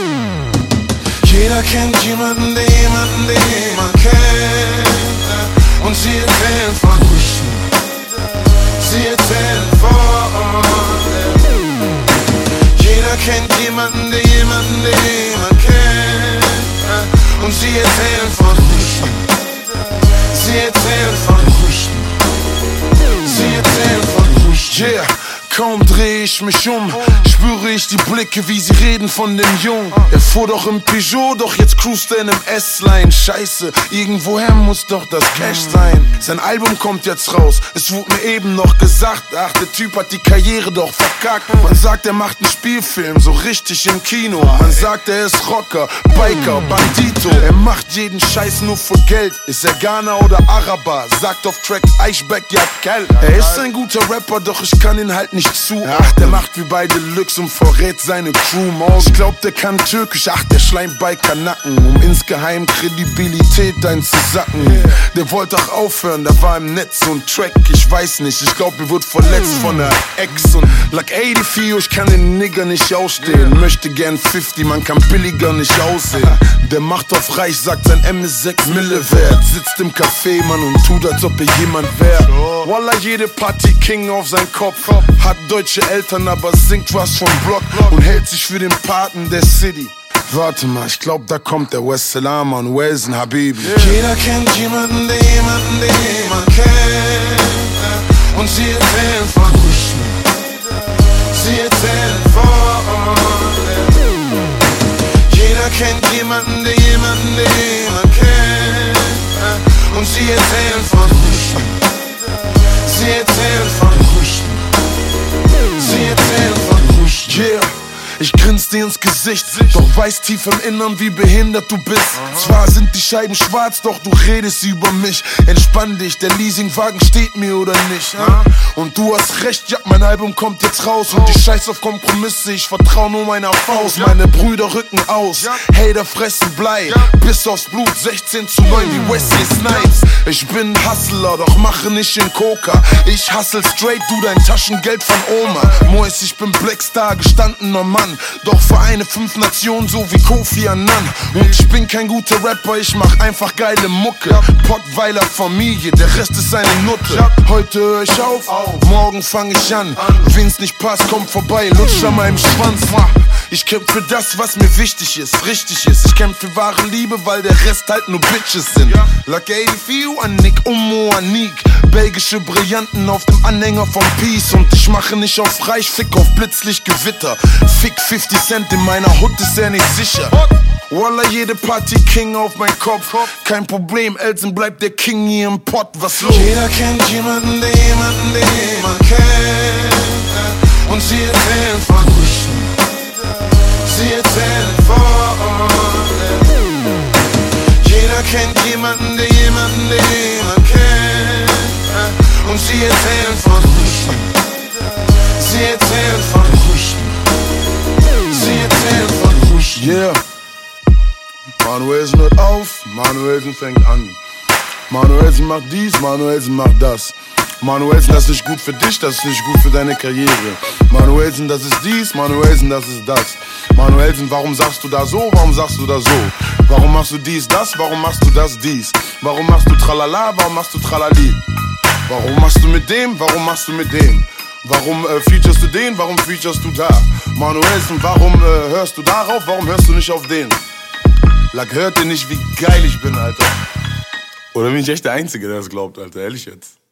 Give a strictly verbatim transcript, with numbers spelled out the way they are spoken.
Jeder kennt jemanden, der jemanden, der jemanden kennt. Und sie erzählen von Früchten, sie erzählen von. Jeder kennt jemanden, der jemanden, der jemanden kennt. Und sie erzählen von Früchten, sie erzählen von Früchten, sie erzählen von Früchten. Yeah. Kaum dreh ich mich um, spüre ich die Blicke, wie sie reden von dem Jungen. Er fuhr doch im Peugeot, doch jetzt cruist er in einem S-Line. Scheiße, irgendwoher muss doch das Cash sein. Sein Album kommt jetzt raus, es wurde mir eben noch gesagt. Ach, der Typ hat die Karriere doch verkackt. Man sagt, er macht einen Spielfilm, so richtig im Kino. Man sagt, er ist Rocker, Biker, Bandito. Er macht jeden Scheiß nur für Geld. Ist er Ghana oder Araber? Sagt auf Track Eichbeck, ja Kell. Er ist ein guter Rapper, doch ich kann ihn halt nicht zu. Ach, der macht wie bei Deluxe und verrät seine Crew morgen. Ich glaub, der kann Türkisch, ach, der schleimt bei Kanaken, um insgeheim Kredibilität einzusacken. Der wollte auch aufhören, da war im Netz so ein Track, ich weiß nicht, ich glaub, er wird verletzt von der Ex. Und like eighty-vier, ich kann den Nigger nicht ausstehen. Möchte gern fifty, man kann billiger nicht aussehen. Der macht auf reich, sagt sein M ist sechs Mille wert. Sitzt im Café, Mann, und tut, als ob er jemand wär. Wallah, jede Party King auf sein Kopf. Hat deutsche Eltern, aber singt was vom Block und hält sich für den Paten der City. Warte mal, ich glaub, da kommt der West Salama und Welsen Habibi. Yeah. Jeder kennt jemanden, der jemanden, der jemanden kennt. Und sie erzählen von Früchten, sie erzählen von. Jeder kennt jemanden, der jemanden, der jemanden kennt. Und sie erzählen von Früchten, sie erzählen von Früchten, sie erzählen von Früchten. Yeah. Ich grins dir ins Gesicht, doch weiß tief im Innern, wie behindert du bist. Zwar sind die Scheiben schwarz, doch du redest über mich. Entspann dich, der Leasingwagen steht mir oder nicht. Und du hast recht, ja, mein Album kommt jetzt raus. Und ich scheiß auf Kompromisse, ich vertrau nur meiner Faust. Meine Brüder rücken aus, Hater fressen Blei. Bis aufs Blut, sechzehn zu neun wie Wesley Snipes. Ich bin Hustler, doch mache nicht in Coca. Ich hustle straight, du dein Taschengeld von Oma. Mois, ich bin Blackstar, gestandener Mann. Doch vereine fünf Nationen, so wie Kofi Annan. Und ich bin kein guter Rapper, ich mach einfach geile Mucke. Pottweiler Familie, der Rest ist eine Nutte. Heute hör ich auf, morgen fang ich an. Wen's nicht passt, kommt vorbei, lutsch an meinem Schwanz. Ich kämpf für das, was mir wichtig ist, richtig ist. Ich kämpf für wahre Liebe, weil der Rest halt nur Bitches sind. Like eighty-vier, Annick, Ummo, Anik. Belgische Brillanten auf dem Anhänger vom Peace. Und ich mache nicht auf reich, fick auf Blitzlicht Gewitter. Fick fifty Cent, in meiner Hut ist er nicht sicher. Wallah, jede Party King auf mein Kopf. Kein Problem, Elsen bleibt der King hier im Pott, was los? Jeder kennt jemanden, der jemanden, der jemanden kennt. Und sie erzählen von Früchten, sie erzählen von. Jeder kennt jemanden, der jemanden, der jemanden kennt. Und sie erzählen von Früchten, sie erzählen von Früchten, sie erzählen von Früchten. Yeah. Manuelsen hört auf, Manuelsen fängt an. Manuelsen macht dies, Manuelsen macht das. Manuelsen, das ist nicht gut für dich, das ist nicht gut für deine Karriere. Manuelsen, das ist dies, Manuelsen, das ist das. Manuelsen, warum sagst du da so, warum sagst du da so? Warum machst du dies, das, warum machst du das, dies? Warum machst du tralala, warum machst du tralali? Warum machst du mit dem, warum machst du mit dem? Warum äh, featurest du den, warum featurest du da? Manuelsen, warum äh, hörst du darauf, warum hörst du nicht auf den? Like, hört ihr nicht, wie geil ich bin, Alter? Oder bin ich echt der Einzige, der das glaubt, Alter, ehrlich jetzt?